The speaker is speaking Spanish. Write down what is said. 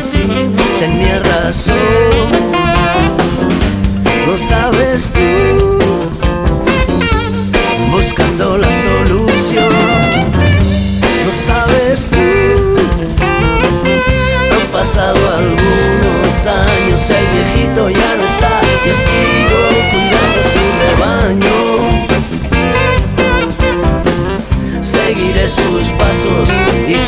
sí, tenía razón. Lo sabes tú, buscando la solución. Lo sabes tú, han pasado algunos años, el viejito ya no está, yo sigo cuidando su rebaño. Seguiré sus pasos y